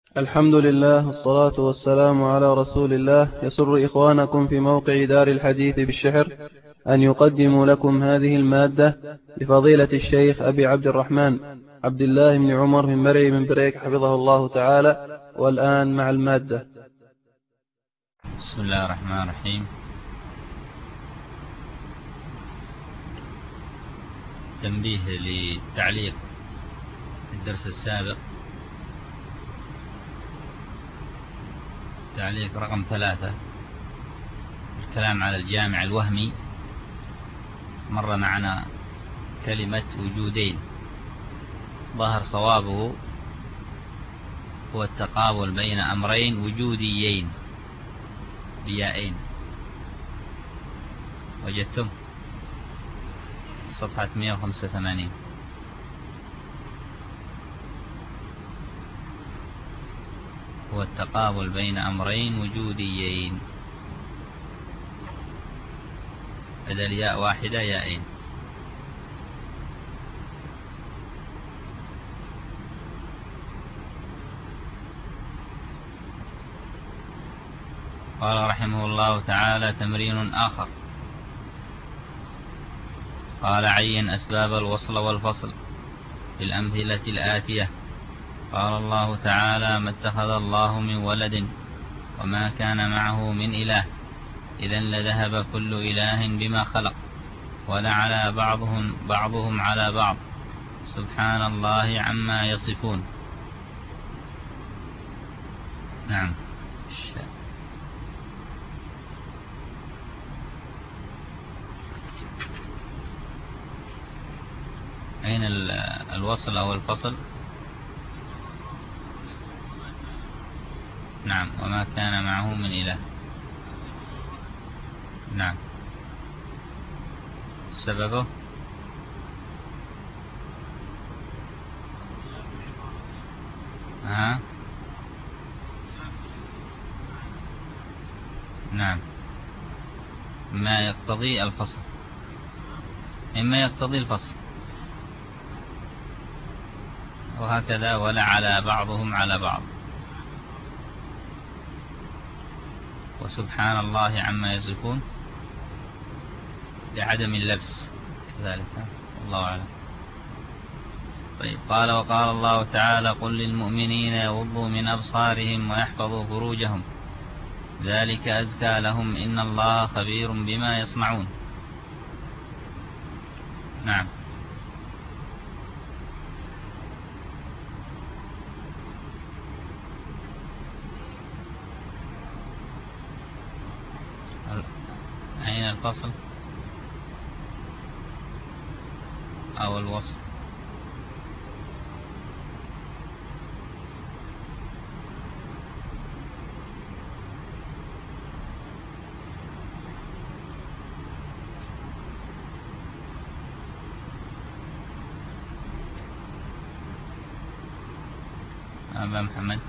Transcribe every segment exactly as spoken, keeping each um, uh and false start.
الحمد لله والصلاة والسلام على رسول الله. يسر إخوانكم في موقع دار الحديث بالشحر أن يقدموا لكم هذه المادة لفضيلة الشيخ أبي عبد الرحمن عبد الله بن عمر من مرعي من بريك حفظه الله تعالى. والآن مع المادة. بسم الله الرحمن الرحيم. تنبيه لتعليق الدرس السابق، تعليق رقم ثلاثة، الكلام على الجامع الوهمي. مر معنا كلمة وجودين، ظاهر صوابه هو التقابل بين أمرين وجوديين بيائين. وجدتم صفحة مئة وخمسة وثمانين. هو التقابل بين أمرين وجوديين، بدل ياء واحدة يائين. قال رحمه الله تعالى: تمرين آخر. قال: عين أسباب الوصل والفصل في الأمثلة الآتية. قال الله تعالى: ما اتخذ الله من ولد وما كان معه من إله، إذا لذهب كل إله بما خلق ولعلى بعضهم, بعضهم على بعض، سبحان الله عما يصفون. نعم. أين الوصل أو الفصل؟ نعم. وما كان معه من إله. نعم. سببه ها؟ نعم. ما يقتضي الفصل، إما يقتضي الفصل، وهكذا ولعلى بعضهم على بعض، وسبحان الله عما يصفون لعدم اللبس كذلك. الله أعلم. طيب. قال: وقال الله تعالى: قل للمؤمنين يغضوا من أبصارهم ويحفظوا فروجهم، ذلك أزكى لهم، إن الله خبير بما يصنعون. نعم. أين الفصل أو الوصل؟ أبا محمد.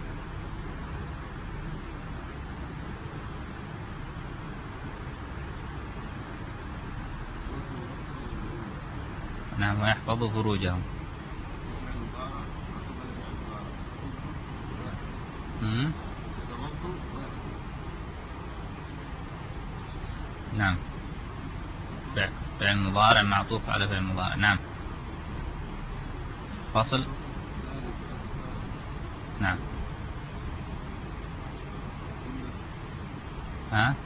نعم. ويحفظوا فروجهم. مم. نعم. فعل مضارع معطوف على فعل مضارع. نعم. فصل. نعم. ها؟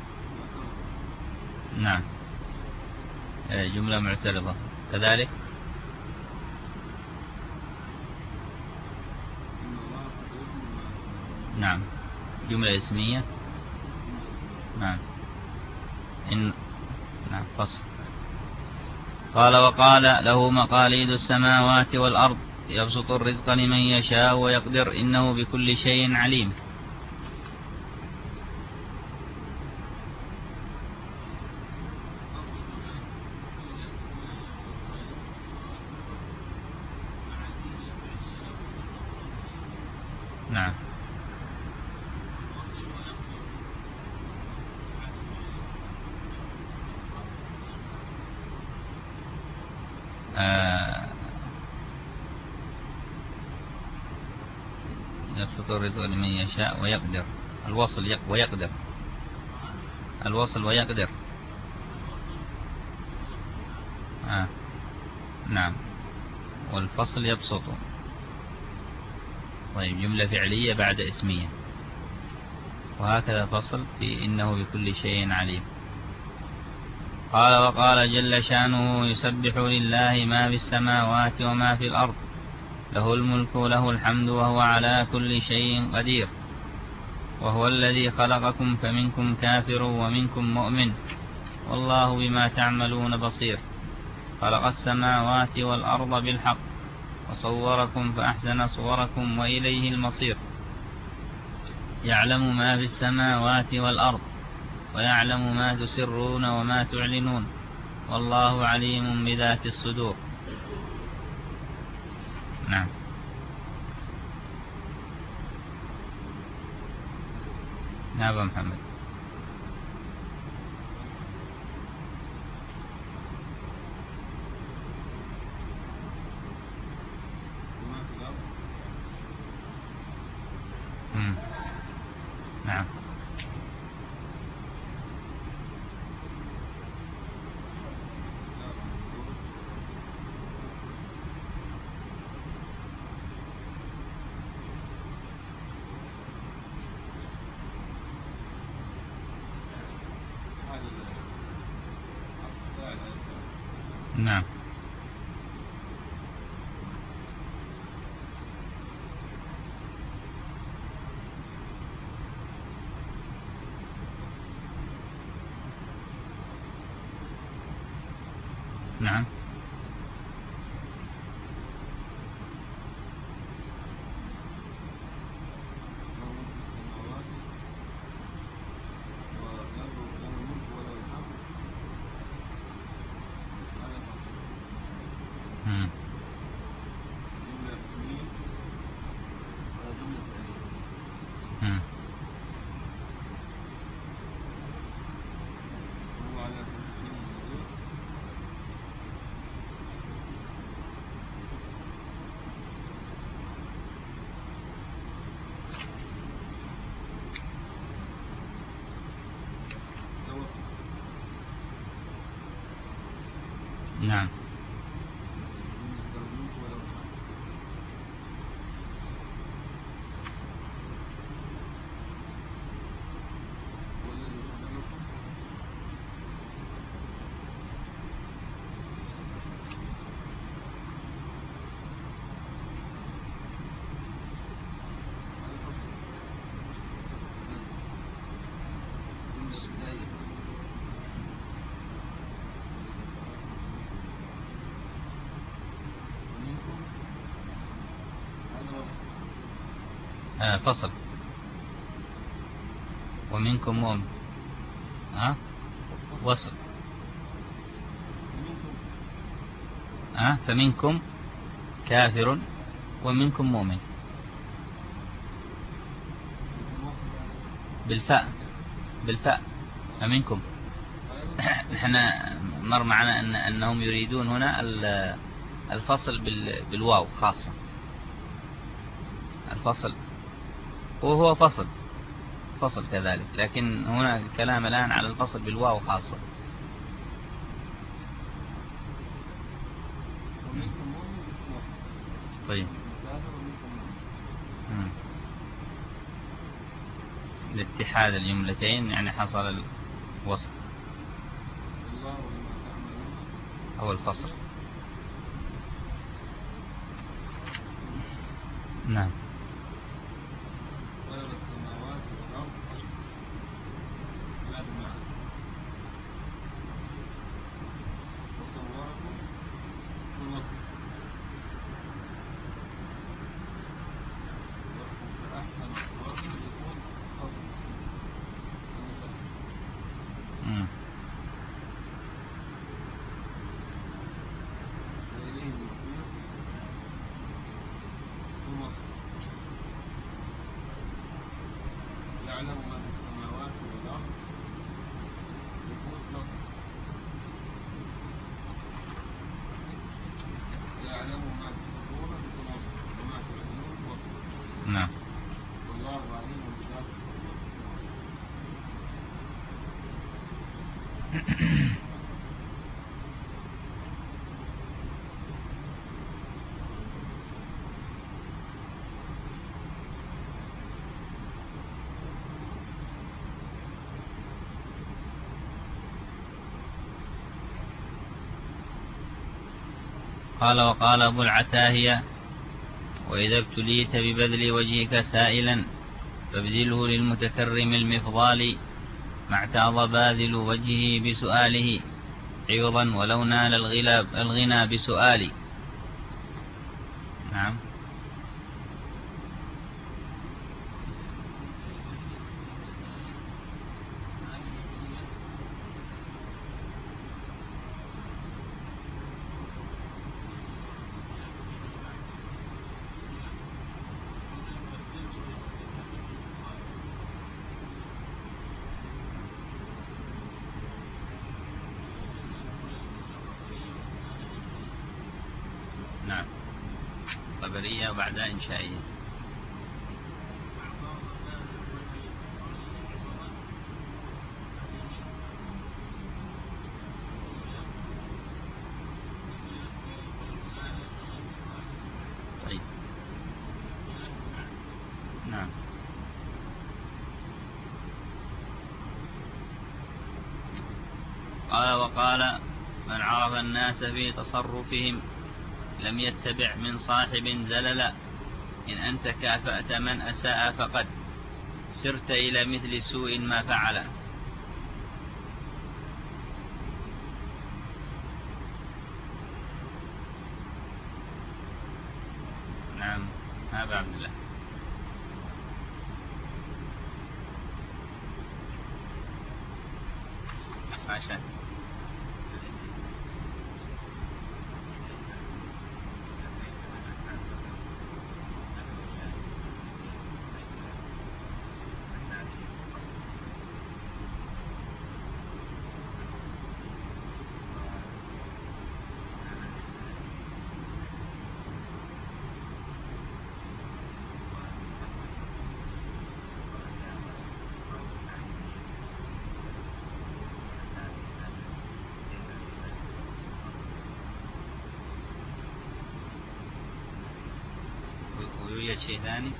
نعم. جملة معترضة كذلك. نعم. جملة اسمية. نعم. إن نعم. فصل. قال: وقال له مقاليد السماوات والأرض، يبسط الرزق لمن يشاء ويقدر، إنه بكل شيء عليم. نعم. آه يبسط يبسط الرزق لمن يشاء ويقدر. الوصل ويقدر، الوصل ويقدر. آه. نعم. والفصل يبسط. طيب، جملة فعلية بعد اسمية. وهكذا فصل في إنه بكل شيء عليم. قال وقال جل شانه يسبح لله ما في السماوات وما في الأرض له الملك وله الحمد وهو على كل شيء قدير. وهو الذي خلقكم فمنكم كافر ومنكم مؤمن والله بما تعملون بصير. خلق السماوات والأرض بالحق وصوركم فأحسن صوركم وإليه المصير. يعلم ما في السماوات والأرض ويعلم ما تسرون وما تعلنون والله عليم بذات الصدور. نعم. نعم محمد. مم. نعم. نعم. نعم. مم. مم. نعم. آه فصل. ومنكم مؤمن. ها؟ آه؟ وصل. ها؟ آه؟ فمنكم كافر ومنكم مؤمن بالفاء، بالفاء. فمنكم. احنا مر معنا أن أنهم يريدون هنا الفصل بالواو خاصة. الفصل وهو فصل فصل كذلك، لكن هنا الكلام الآن على الفصل بالواو خاصة. طيب. مم. لاتحاد الجملتين يعني حصل الوصل أو الفصل. نعم. مم. يعلم ما في السماوات والأرض يكون نصر. يعلم ما في الصدور بكم وما تعلنون وصف. نعم. قال وقال أبو العتاهية وإذا ابتليت ببذل وجهك سائلا فابذله للمتكرم المفضال ما اعتاض باذل وجهه بسؤاله عوضا ولو نال الغنى بسؤال. نعم. نعم. خبرية وبعدها إنشائية. طيب. نعم. قال وقال من عرف الناس في تصرفهم لم يتبع من صاحب زللا إن أنت كافأت من أساء فقد سرت إلى مثل سوء ما فعل. نعم. هذا عبد الله. عشان ويوجد شيء ثاني.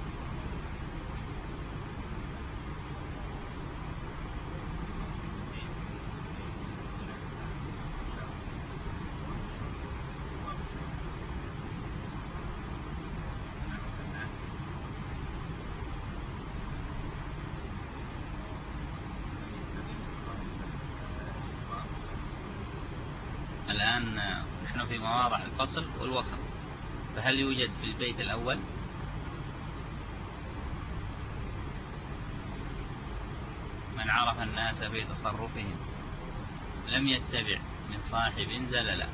الآن نحن في مواضع الفصل والوصل، فهل يوجد في البيت الأول من عرف الناس في تصرفهم لم يتبع من صاحب زللا؟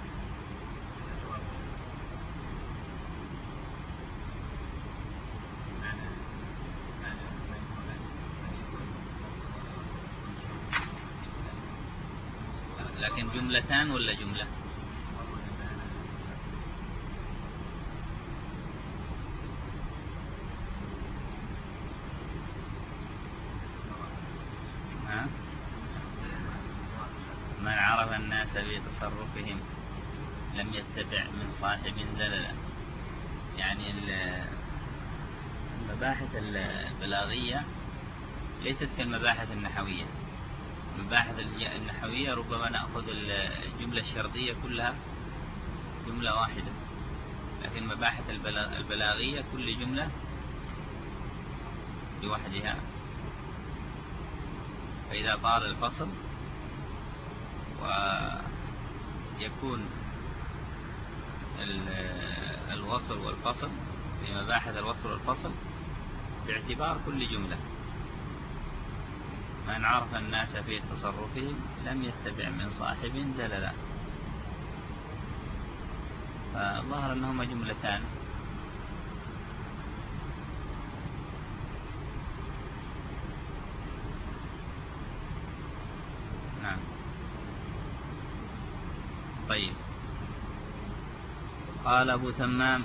لكن جملتان ولا جملة؟ ها؟ من عرف الناس في تصرفهم لم يتبع من صاحب زللا، يعني المباحث البلاغية ليست كالمباحث النحوية. المباحث النحوية ربما نأخذ الجملة الشرطية كلها جملة واحدة، لكن مباحث البلاغية كل جملة لوحدها. فإذا طال الفصل ويكون الوصل والفصل في مباحث الوصل والفصل باعتبار كل جملة. من عرف الناس في تصرفهم لم يتبع من صاحب زللا، فظهر أنهما جملتان. نعم. طيب. قال أبو تمام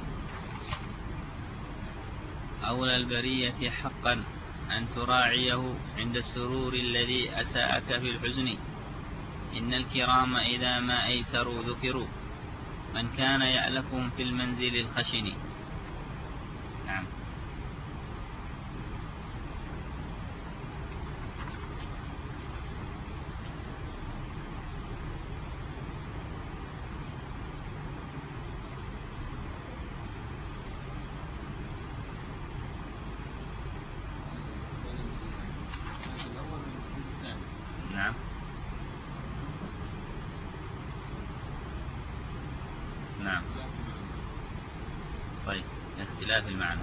أولى البرية حقا أن تراعيه عند السرور الذي أساءك في الحزن إن الكرام إذا ما أيسروا ذكروا من كان يألفهم في المنزل الخشن. نعم. نعم. نعم. طيب، اختلاف المعنى.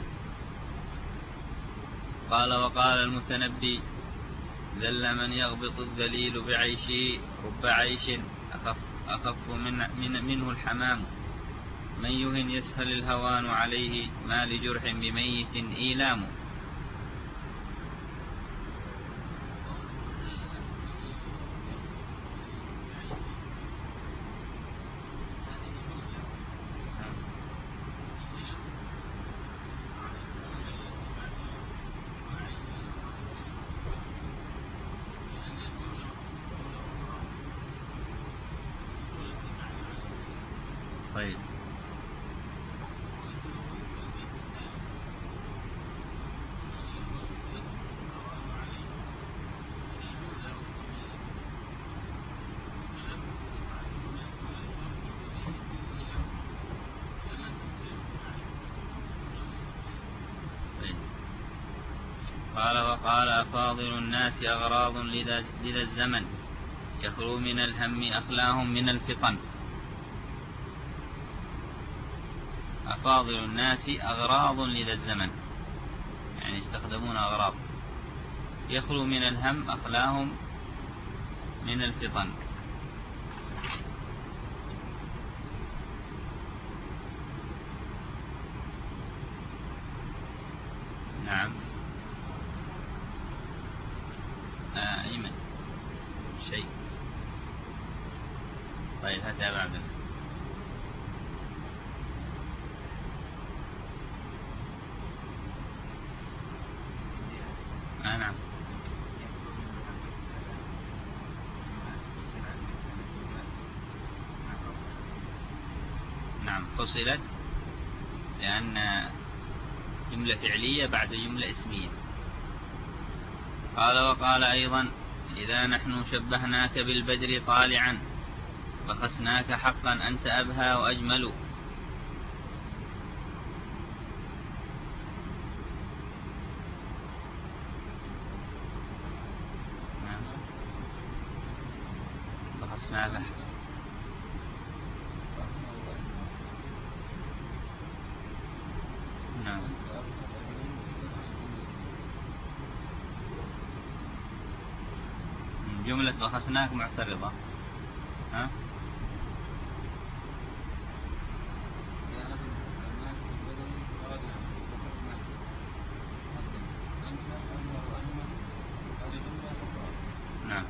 قال وقال المتنبي ذل من يغبط الذليل بعيشه رب عيش أخف, أخف من من منه الحمام من يهن يسهل الهوان عليه ما لجرح بميت إيلام. طيب. قال وقال أفاضل الناس أغراض لذا الزمن يخلو من الهم أخلاهم من الفطن. أفاضل الناس أغراض لذا الزمن يعني يستخدمون أغراض يخلو من الهم أخلاهم من الفطن. نعم. آه أيمن شيء. طيب هاتها بعد. آه نعم. نعم فصلت لأن جملة فعلية بعد جملة اسمية. قال وقال أيضا إذا نحن شبهناك بالبدر طالعا فخسناك حقا أنت أبهى وأجمل. فخسناك نعم. جملة فخسناك معترضة. ها؟ نعم.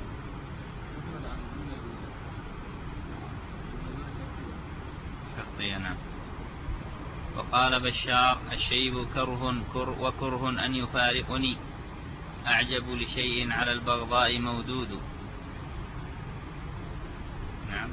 شرطية. نعم. وقال بشار الشيب كره كر وكره أن يفارقني أعجب لشيء على البغضاء مودود. نعم.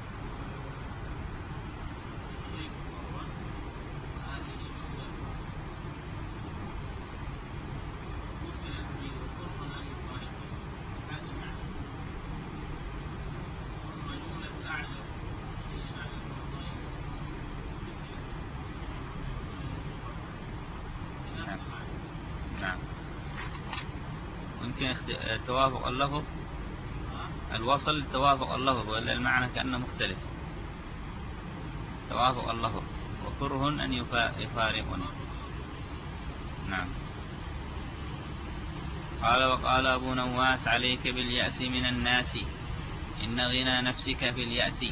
نعم. يمكن توافق اللفظ الوصل توافق اللفظ ولا المعنى كأنه مختلف. توافق اللفظ وكره أن يفارقني. نعم. قال وقال أبو نواس عليك باليأس من الناس إن غنى نفسك في اليأس.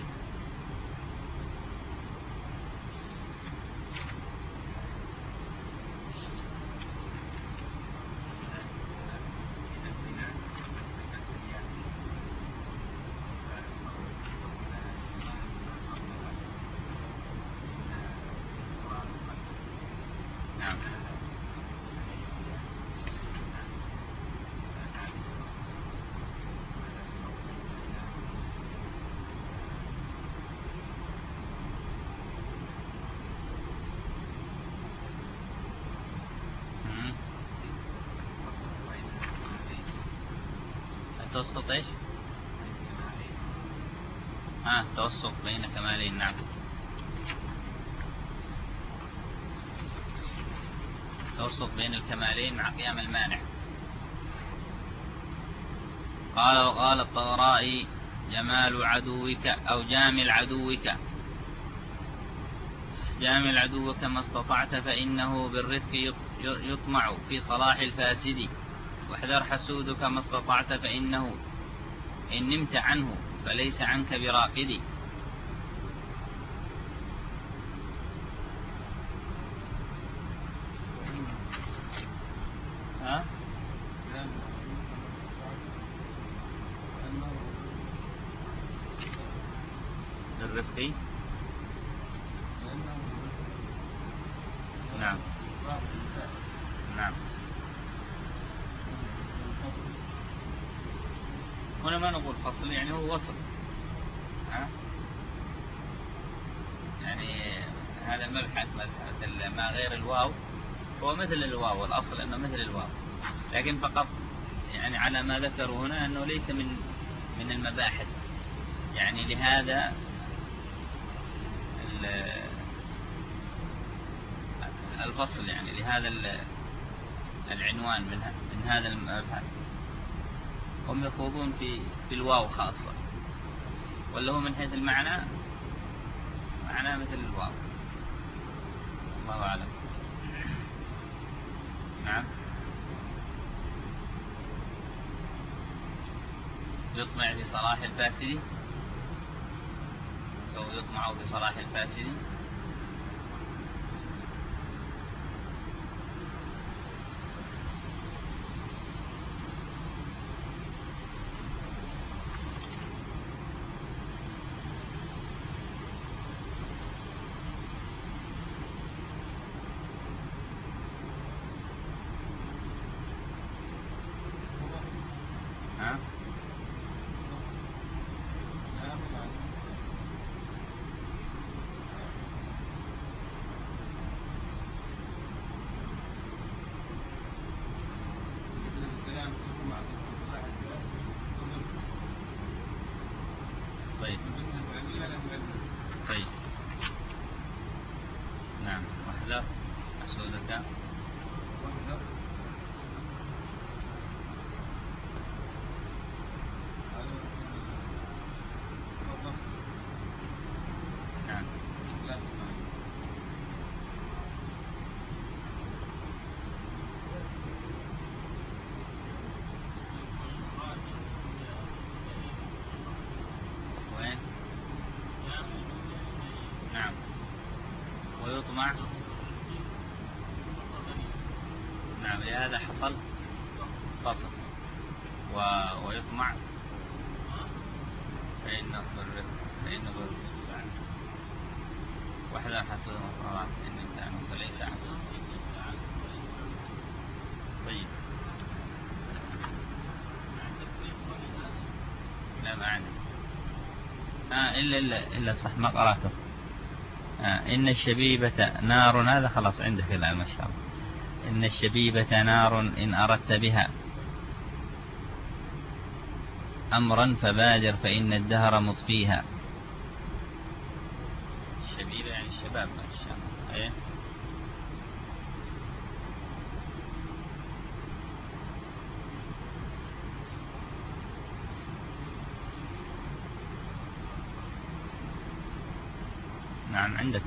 التوسط إيش؟ آه توسط بين كمالين. نعم. توسط بين الكمالين مع قيام المانع. قال وقال الطبرائي جمال عدوك أو جامل عدوك، جامل عدوك ما استطعت فإنه بالرفق يطمع في صلاح الفاسد، واحذر حسودك ما استطعت فإنه إن نمت عنه فليس عنك براقد. ها؟ بالرفق. نعم نعم. هنا ما نقول فصل، يعني هو وصل. ها؟ يعني هذا المبحث مثل ما غير الواو هو مثل الواو، والأصل أنه مثل الواو، لكن فقط يعني على ما ذكروا هنا أنه ليس من من المباحث، يعني لهذا الفصل، يعني لهذا العنوان من من هذا المبحث هم يخوضون في في الواو خاصة، ولا هو من حيث المعنى معناه مثل الواو. الله أعلم. نعم. يطمع في صلاح الفاسد أو يطمع في صلاح الفاسد. طيب. طيب. نعم. واحذر حسودك. نعم. وين؟ نعم. ويطمع. نعم. لهذا حصل فصل. و... ويطمع فإنه بالرفق فإنه بالرفق يعني. واحذر حسود مصطلح إن الإنسان فليس عنه. طيب. لا ما عندي. آه إلا إلا إلا صح ما قرأته. آه إن الشبيبة نار، هذا خلاص عندك الآن ما شاء الله. إن الشبيبة نار إن أردت بها أمرا فبادر فإن الدهر مطفيها. الشبيبة يعني الشباب ما شاء الله. أيه؟ نعم عندك.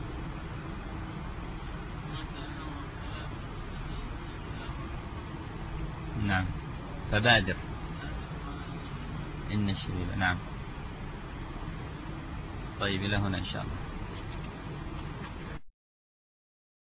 نعم فبادر. إن الشبيبة. نعم. طيب إلى هنا إن شاء الله.